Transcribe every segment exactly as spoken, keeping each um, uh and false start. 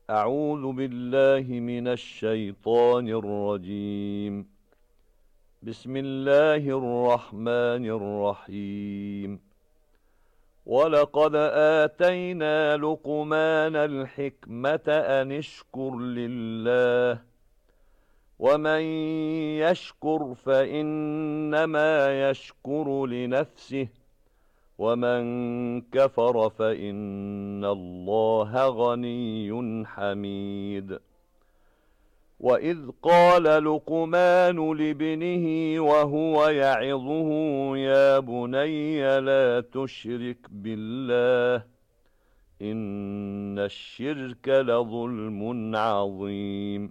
أعوذ بالله من الشيطان الرجيم. بسم الله الرحمن الرحيم. ولقد آتينا لقمان الحكمة أن اشكر لله، ومن يشكر فإنما يشكر لنفسه، ومن كفر فإن الله غني حميد. وإذ قال لقمان لابنه وهو يعظه يا بني لا تشرك بالله إن الشرك لظلم عظيم.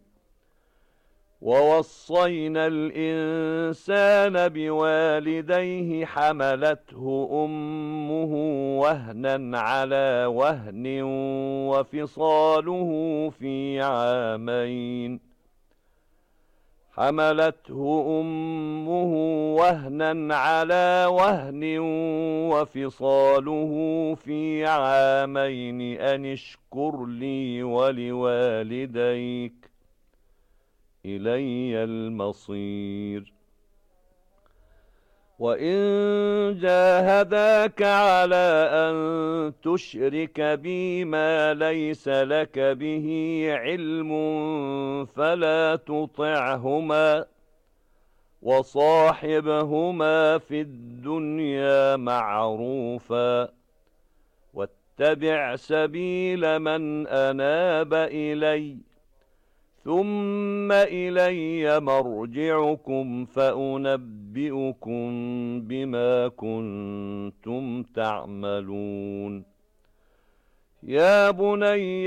ووصينا الإنسان بوالديه حملته أمه وهنا على وهن وفصاله في عامين حملته أمه وهنا على وهن وفصاله في عامين أن اشكر لي ولوالديك إلي المصير. وإن جاهداك على أن تشرك بي ما ليس لك به علم فلا تطعهما، وصاحبهما في الدنيا معروفا، واتبع سبيل من أناب إلي، ثم إلي مرجعكم فأنبئكم بما كنتم تعملون. يا بني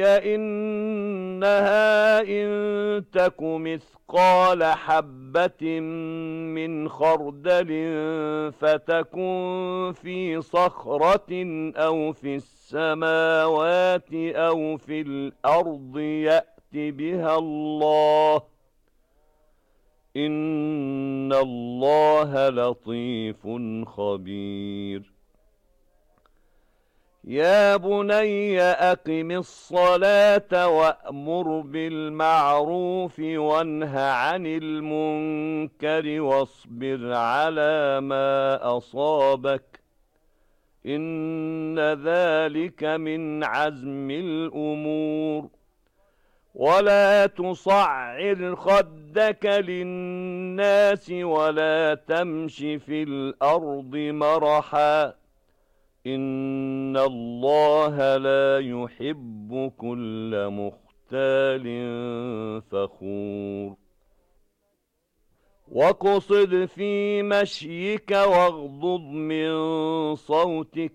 إنها إن تك مثقال حبة من خردل فتكن في صخرة أو في السماوات أو في الأرض يأت بها الله إن الله لطيف خبير. يا بني أقم الصلاة وأمر بالمعروف وانه عن المنكر واصبر على ما أصابك إن ذلك من عزم الأمور. ولا تصعر خدك للناس ولا تمش في الأرض مرحا إن الله لا يحب كل مختال فخور. واقصد في مشيك واغضض من صوتك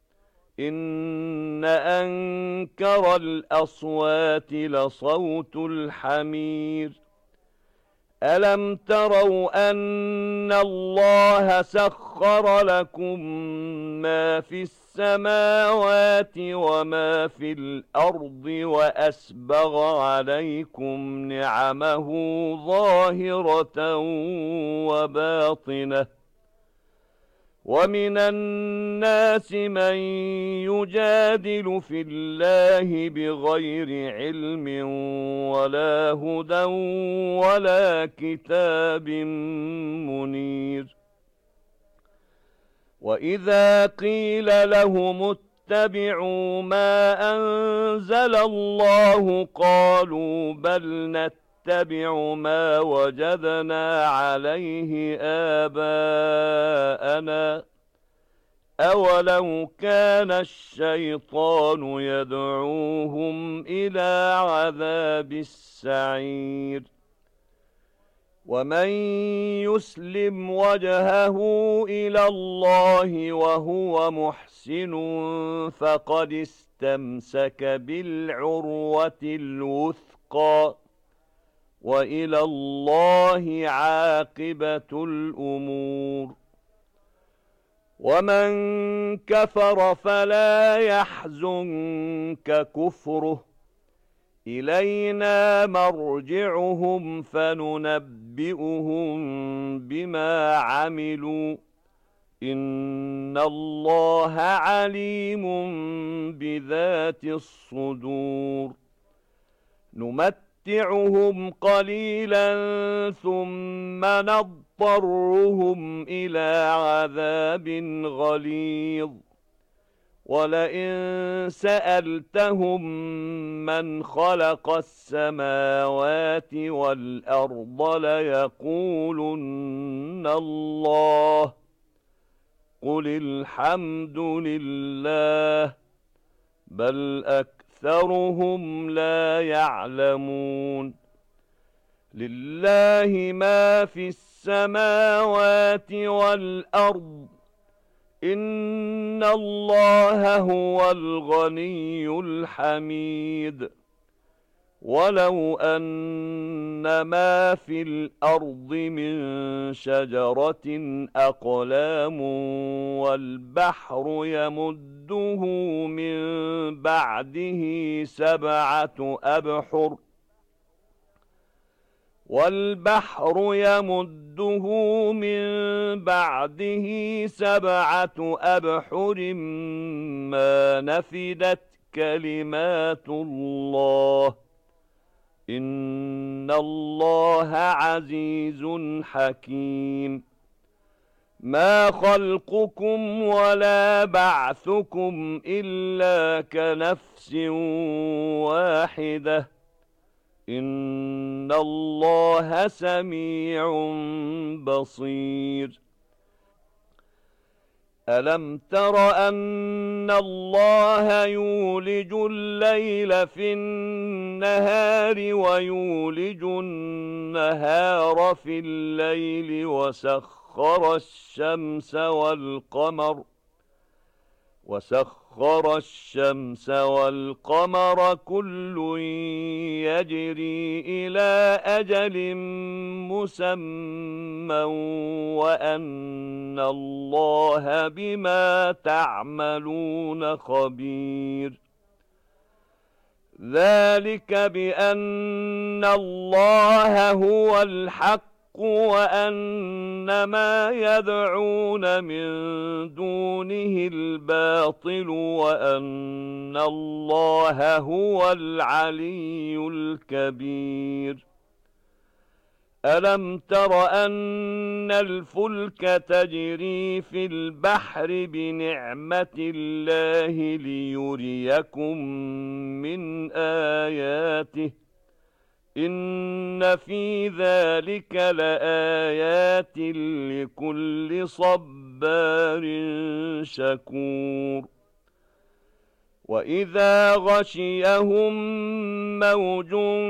إن أنكر الأصوات لصوت الحمير. ألم تروا أن الله سخر لكم ما في السماوات وما في الأرض وأسبغ عليكم نعمه ظاهرة وباطنة ومن الناس من يجادل في الله بغير علم ولا هدى ولا كتاب منير. وإذا قيل لهم اتبعوا ما أنزل الله قالوا بل نتبع ما وجدنا عليه آباءنا أولو كان الشيطان يدعوهم إلى عذاب السعير. ومن يسلم وجهه إلى الله وهو محسن فقد استمسك بالعروة الوثقى وإلى الله عاقبة الأمور. ومن كفر فلا يحزنك كفره إلينا مرجعهم فننبئهم بما عملوا إن الله عليم بذات الصدور. نمتعهم قليلا ثم نضطرهم إلى عذاب غليظ ولئن سألتهم من خلق السماوات والأرض ليقولن الله قل الحمد لله بل أكثرهم لا يعلمون لله ما في السماوات والأرض إن الله هو الغني الحميد ولو أن ما في الأرض من شجرة أقلام والبحر يمده من بعده سبعة أبحر والبحر يمده من بعده سبعة أبحر ما نفدت كلمات الله إن الله عزيز حكيم ما خلقكم ولا بعثكم إلا كنفس واحدة إن الله سميع بصير ألم تر أن الله يولج الليل في النهار ويولج النهار في الليل وسخر الشمس والقمر وسخر الشمس والقمر كل يجري إلى أجل مسمى وأن الله بما تعملون خبير ذلك بأن الله هو الحق وأن ما يدعون من دونه الباطل وأن الله هو العلي الكبير ألم تر أن الفلك تجري في البحر بنعمة الله ليريكم من آياته إن في ذلك لآيات لكل صبار شكور وإذا غشيهم موج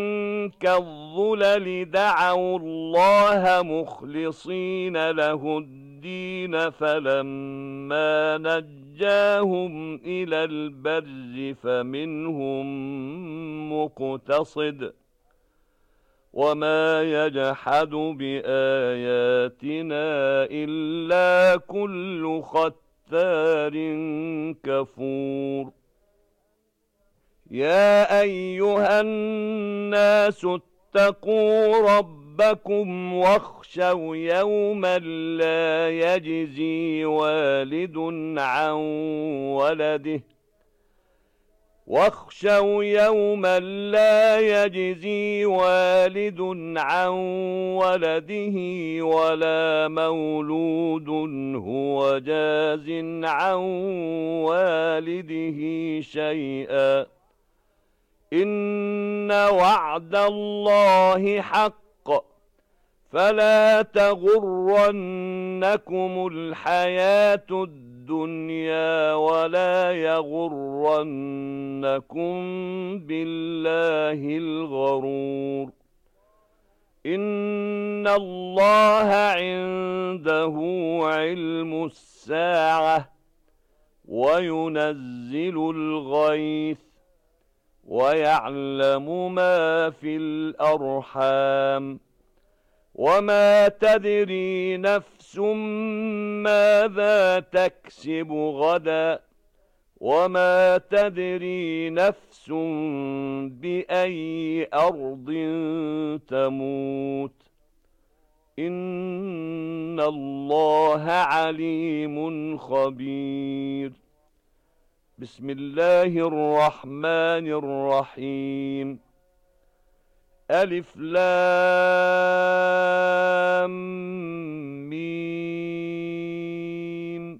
كالظلل دعوا الله مخلصين له الدين فلما نجاهم إلى البر فمنهم مقتصد وما يجحد بآياتنا إلا كل ختار كفور يا أيها الناس اتقوا ربكم واخشوا يوما لا يجزي والد عن ولده واخشوا يوما لا يجزي والد عن ولده ولا مولود هو جاز عن والده شيئا إن وعد الله حق فلا تغرنكم الحياة الدنيا ولا يغرنكم بالله الغرور إن الله عنده علم الساعة وينزل الغيث ويعلم ما في الأرحام وما تدري نفس ماذا تكسب غدا وما تدري نفس بأي أرض تموت إن الله عليم خبير بسم الله الرحمن الرحيم ألف لام ميم.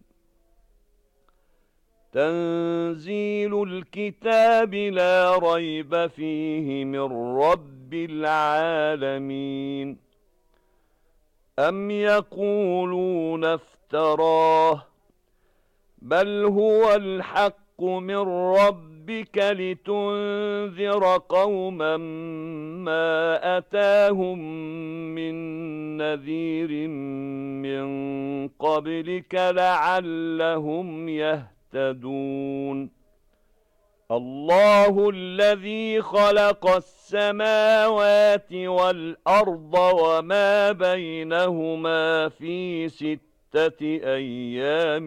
تنزيل الكتاب لا ريب فيه من رب العالمين. أم يقولون افتراه بل هو الحق من ربك لتنذر قوما ما أتاهم من نذير من قبلك لعلهم يهتدون. الله الذي خلق السماوات والأرض وما بينهما في ستة أيام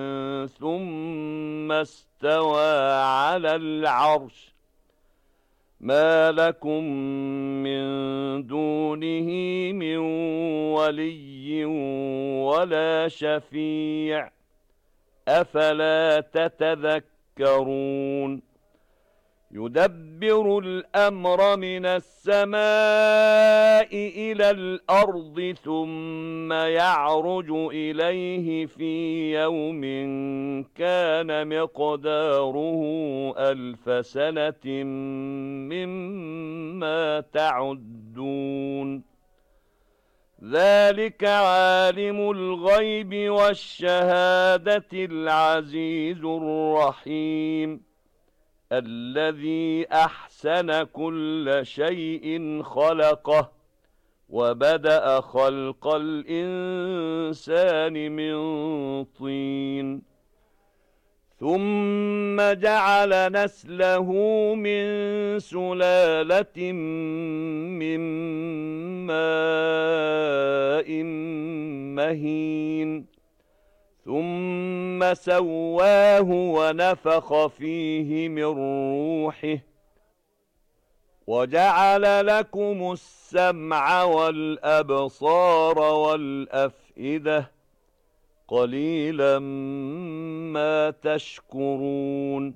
ثم استوى على العرش ما لكم من دونه من ولي ولا شفيع أفلا تتذكرون. يدبر الأمر من السماء إلى الأرض ثم يعرج إليه في يوم كان مقداره ألف سنة مما تعدون. ذلك عالم الغيب والشهادة العزيز الرحيم الذي أحسن كل شيء خلقه وبدأ خلق الإنسان من طين ثم جعل نسله من سلالة من ماء مهين ثم سواه ونفخ فيه من روحه وجعل لكم السمع والأبصار والأفئدة قليلا ما تشكرون.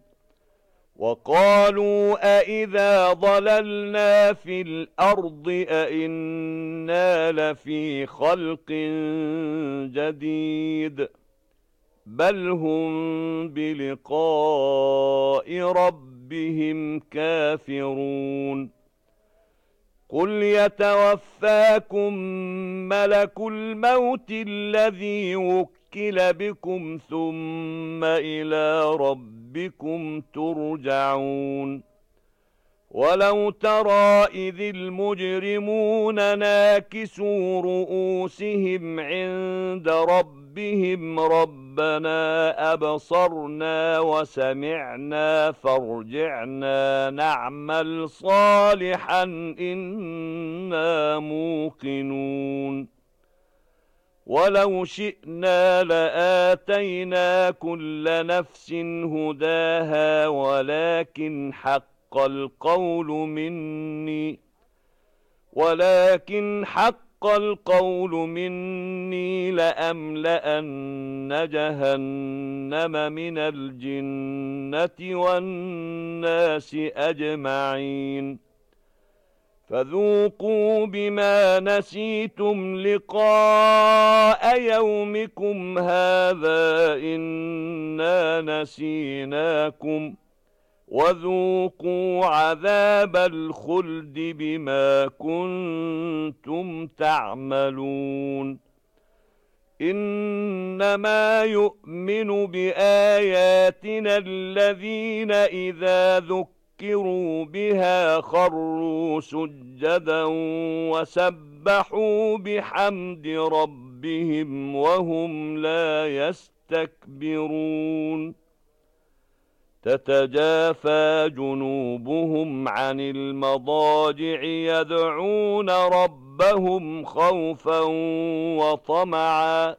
وقالوا أئذا ضللنا في الأرض أئنا لفي خلق جديد بل هم بلقاء ربهم كافرون. قل يتوفاكم ملك الموت الذي وكل بكم ثم إلى ربكم ترجعون. ولو ترى إذ المجرمون ناكسوا رؤوسهم عند ربهم ربنا أبصرنا وسمعنا فارجعنا نعمل صالحا إنا موقنون. ولو شئنا لآتينا كل نفس هداها ولكن حق القول مني ولكن حق القول مني لأملأن جهنم من الجنة والناس أجمعين. فذوقوا بما نسيتم لقاء يومكم هذا إنا نسيناكم وذوقوا عذاب الخلد بما كنتم تعملون. إنما يؤمن بآياتنا الذين إذا ذكروا بها خروا سجدا وسبحوا بحمد ربهم وهم لا يستكبرون. تتجافى جنوبهم عن المضاجع يدعون ربهم خوفا وطمعا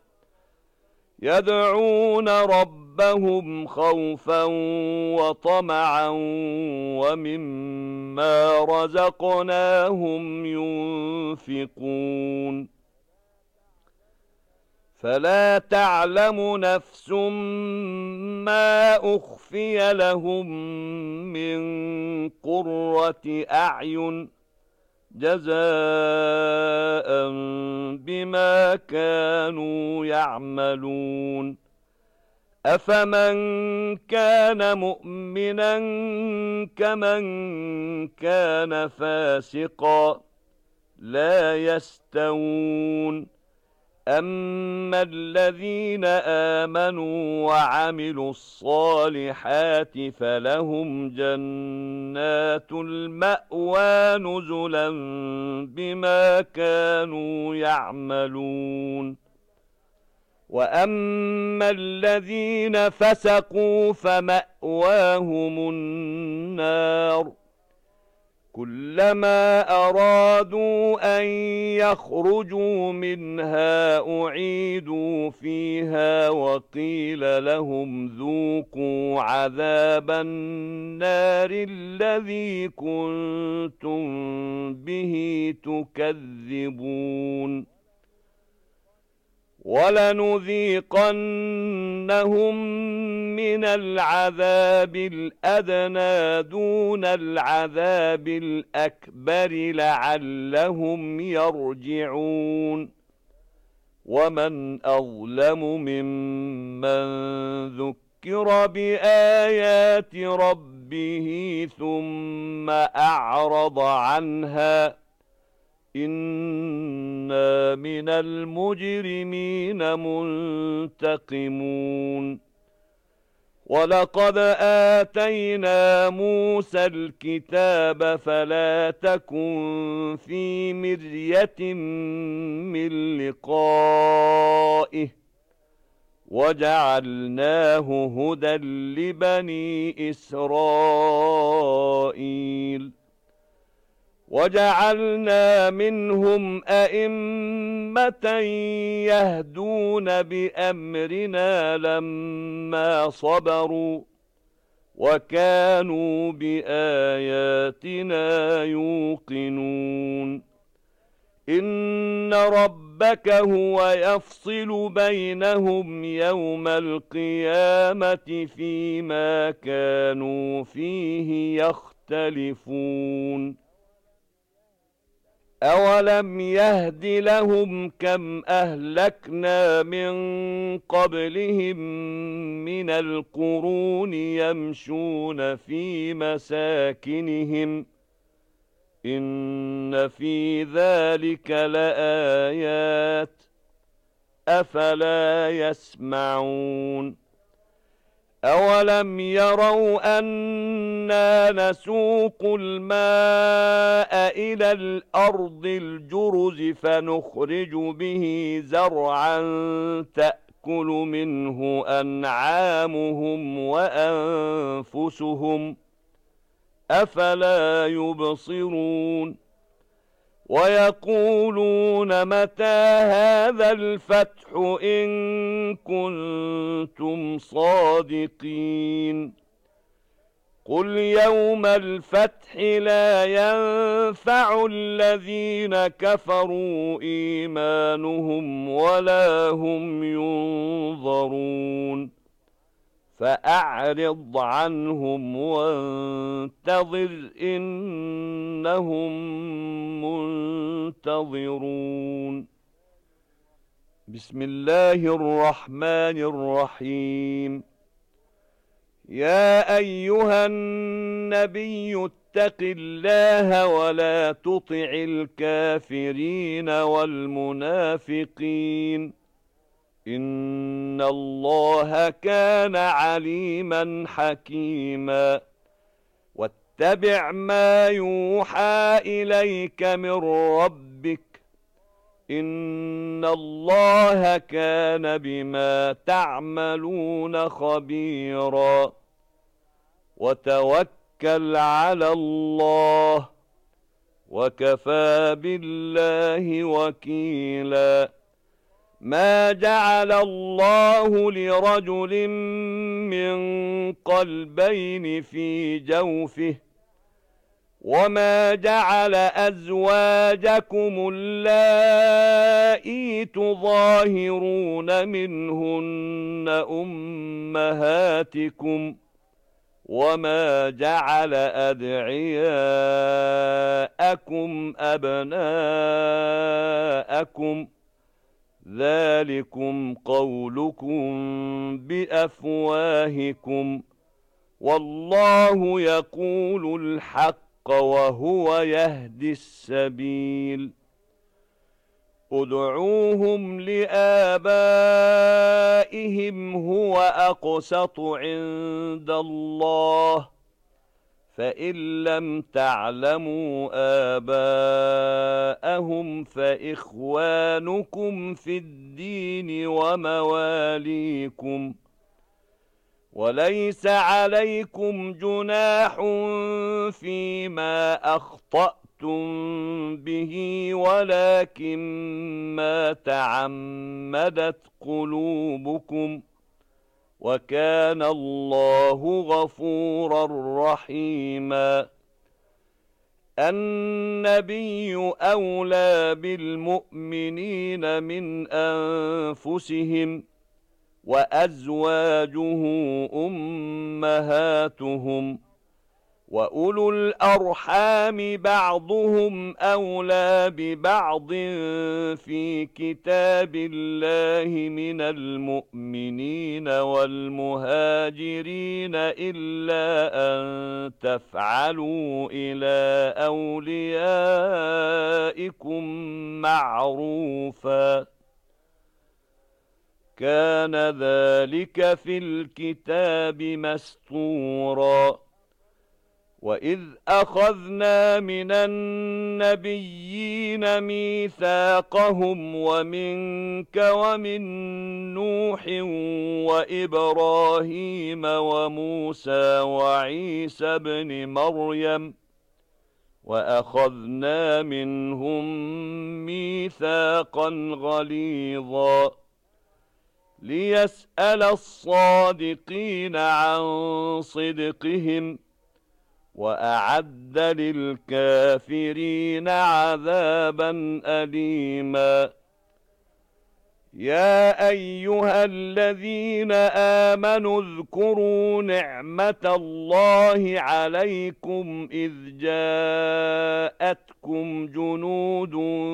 يدعون ربهم خوفا وطمعا ومما رزقناهم ينفقون. فلا تعلم نفس ما أخفي لهم من قرة أعين جزاء بما كانوا يعملون أفمن كان مؤمنا كمن كان فاسقا لا يستوون أما الذين آمنوا وعملوا الصالحات فلهم جنات المأوى نزلا بما كانوا يعملون وأما الذين فسقوا فمأواهم النار كلما أرادوا أن يخرجوا منها أعيدوا فيها وقيل لهم ذوقوا عذاب النار الذي كنتم به تكذبون ولنذيقنهم من العذاب الأدنى دون العذاب الأكبر لعلهم يرجعون ومن أظلم ممن ذكر بآيات ربه ثم أعرض عنها إنا من المجرمين منتقمون ولقد آتينا موسى الكتاب فلا تكن في مرية من لقائه وجعلناه هدى لبني إسرائيل وجعلنا منهم أئمة يهدون بأمرنا لما صبروا وكانوا بآياتنا يوقنون إن ربك هو يفصل بينهم يوم القيامة فيما كانوا فيه يختلفون أولم يهد لهم كم أهلكنا من قبلهم من القرون يمشون في مساكنهم إن في ذلك لآيات أفلا يسمعون أولم يروا أنا نسوق الماء إلى الأرض الجرز فنخرج به زرعا تأكل منه أنعامهم وأنفسهم أفلا يبصرون ويقولون متى هذا الفتح إن كنتم صادقين قل يوم الفتح لا ينفع الذين كفروا إيمانهم ولا هم ينظرون فأعرض عنهم وانتظر إنهم منتظرون بسم الله الرحمن الرحيم يا أيها النبي اتق الله ولا تطع الكافرين والمنافقين إن الله كان عليما حكيما واتبع ما يوحى إليك من ربك إن الله كان بما تعملون خبيرا وتوكل على الله وكفى بالله وكيلا ما جعل الله لرجل من قلبين في جوفه وما جعل أزواجكم اللائي تظاهرون منهن أمهاتكم وما جعل أدعياءكم أبناءكم ذلكم قولكم بأفواهكم والله يقول الحق وهو يهدي السبيل ادعوهم لآبائهم هو أقسط عند الله فإن لم تعلموا آباءهم فإخوانكم في الدين ومواليكم وليس عليكم جناح فيما أخطأتم به ولكن ما تعمدت قلوبكم وكان الله غفورا رحيما النبي أولى بالمؤمنين من أنفسهم وأزواجه أمهاتهم وأولو الأرحام بعضهم أولى ببعض في كتاب الله من المؤمنين والمهاجرين إلا أن تفعلوا إلى أوليائكم معروفا كان ذلك في الكتاب مسطورا وإذ أخذنا من النبيين ميثاقهم ومنك ومن نوح وإبراهيم وموسى وعيسى بن مريم وأخذنا منهم ميثاقا غليظا ليسأل الصادقين عن صدقهم وأعد للكافرين عذابا أليما يا أيها الذين آمنوا اذكروا نعمة الله عليكم إذ جاءتكم جنود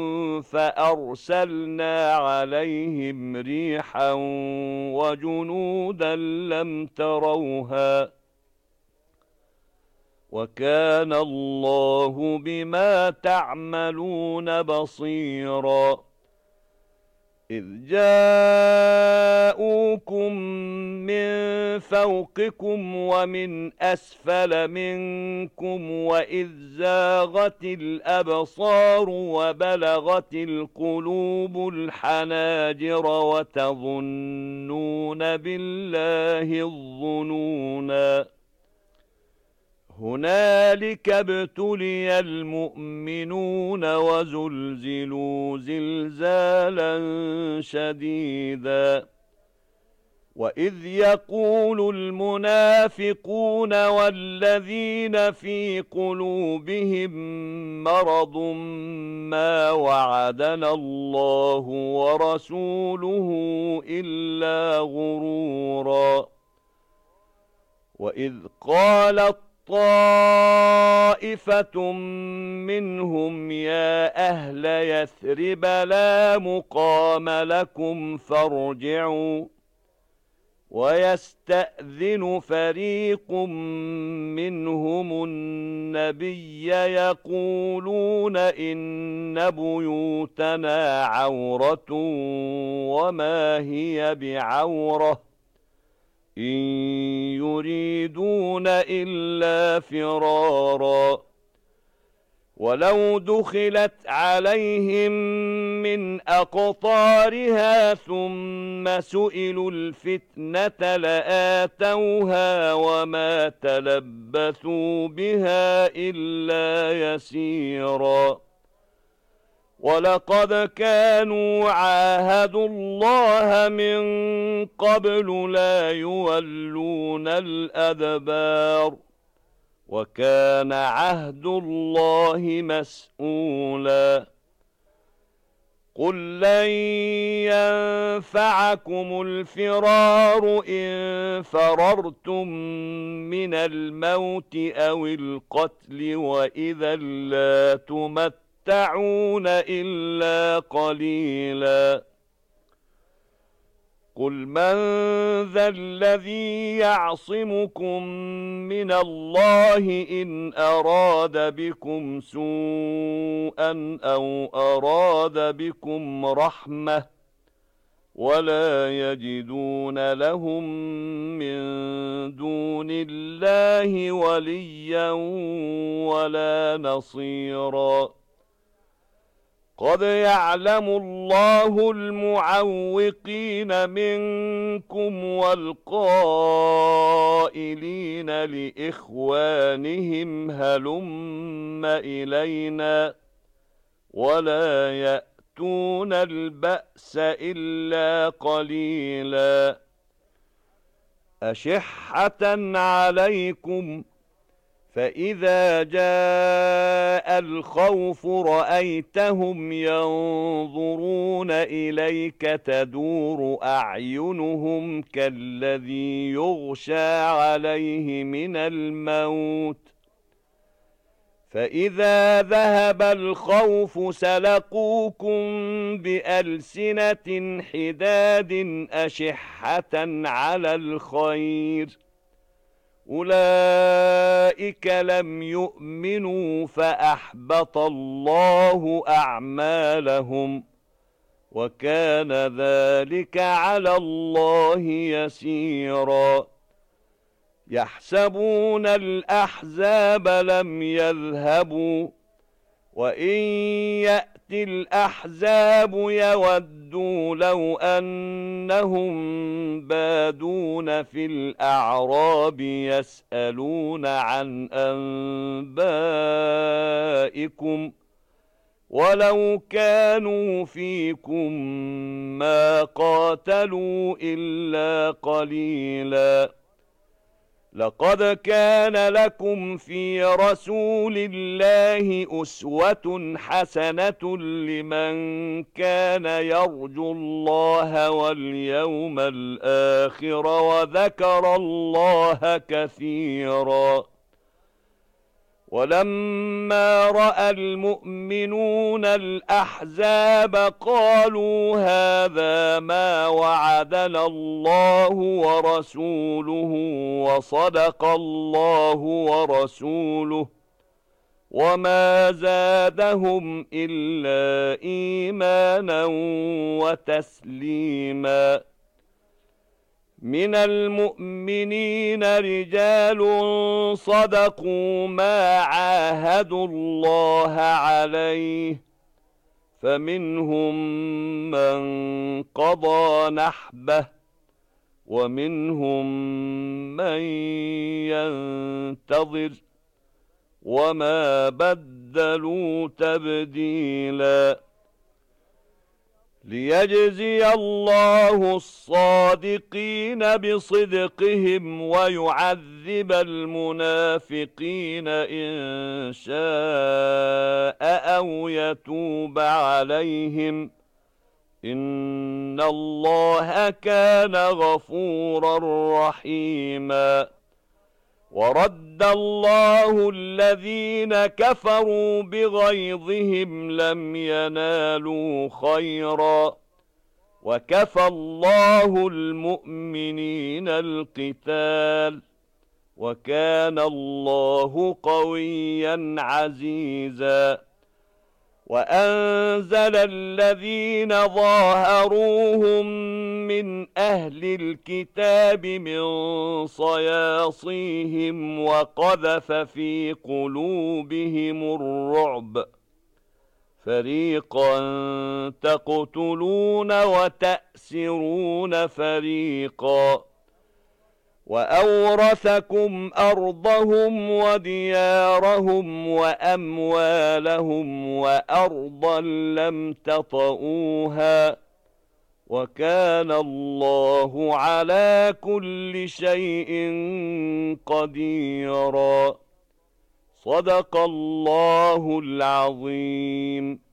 فأرسلنا عليهم ريحا وجنودا لم تروها وكان الله بما تعملون بصيرا إذ جاءوكم من فوقكم ومن أسفل منكم وإذ زاغت الأبصار وبلغت القلوب الحناجر وتظنون بالله الظنونا هنالك ابتلي المؤمنون وزلزلوا زلزالا شديدا وإذ يقول المنافقون والذين في قلوبهم مرض ما وعدنا الله ورسوله إلا غرورا وإذ قالت طائفة منهم يا أهل يثرب لا مقام لكم فارجعوا ويستأذن فريق منهم النبي يقولون إن بيوتنا عورة وما هي بعورة إن يريدون إلا فرارا ولو دخلت عليهم من أقطارها ثم سئلوا الفتنة لآتوها وما تلبثوا بها إلا يسيرا ولقد كانوا عاهدوا الله من قبل لا يولون الأدبار وكان عهد الله مسؤولا قل لن ينفعكم الفرار إن فررتم من الموت أو القتل وإذا لا تمتعون إلا قليلا قل من ذا الذي يعصمكم من الله إن أراد بكم سوءا أو أراد بكم رحمة ولا يجدون لهم من دون الله وليا ولا نصيرا قد يعلم الله المعوقين منكم والقائلين لإخوانهم هلم إلينا ولا يأتون البأس إلا قليلا أشحة عليكم فإذا جاء الخوف رأيتهم ينظرون إليك تدور أعينهم كالذي يغشى عليه من الموت فإذا ذهب الخوف سلقوكم بألسنة حداد أشحة على الخير أولئك لم يؤمنوا فأحبط الله أعمالهم وكان ذلك على الله يسيرا يحسبون الأحزاب لم يذهبوا وإن يأتي الأحزاب يودوا لو أنهم بادون في الأعراب يسألون عن أنبائكم ولو كانوا فيكم ما قاتلوا إلا قليلا لقد كان لكم في رسول الله أسوة حسنة لمن كان يرجو الله واليوم الآخر وذكر الله كثيرا ولما رأى المؤمنون الأحزاب قالوا هذا ما وعدنا الله ورسوله وصدق الله ورسوله وما زادهم إلا إيمانا وتسليما من المؤمنين رجال صدقوا ما عاهدوا الله عليه فمنهم من قضى نحبه ومنهم من ينتظر وما بدلوا تبديلا ليجزي الله الصادقين بصدقهم ويعذب المنافقين إن شاء أو يتوب عليهم إن الله كان غفورا رحيما ورد الله الذين كفروا بغيظهم لم ينالوا خيرا وكفى الله المؤمنين القتال وكان الله قويا عزيزا وأنزل الذين ظاهروهم من أهل الكتاب من صياصيهم وقذف في قلوبهم الرعب فريقا تقتلون وتأسرون فريقا وأورثكم أرضهم وديارهم وأموالهم وأرضا لم تطئوها وكان الله على كل شيء قديرا صدق الله العظيم.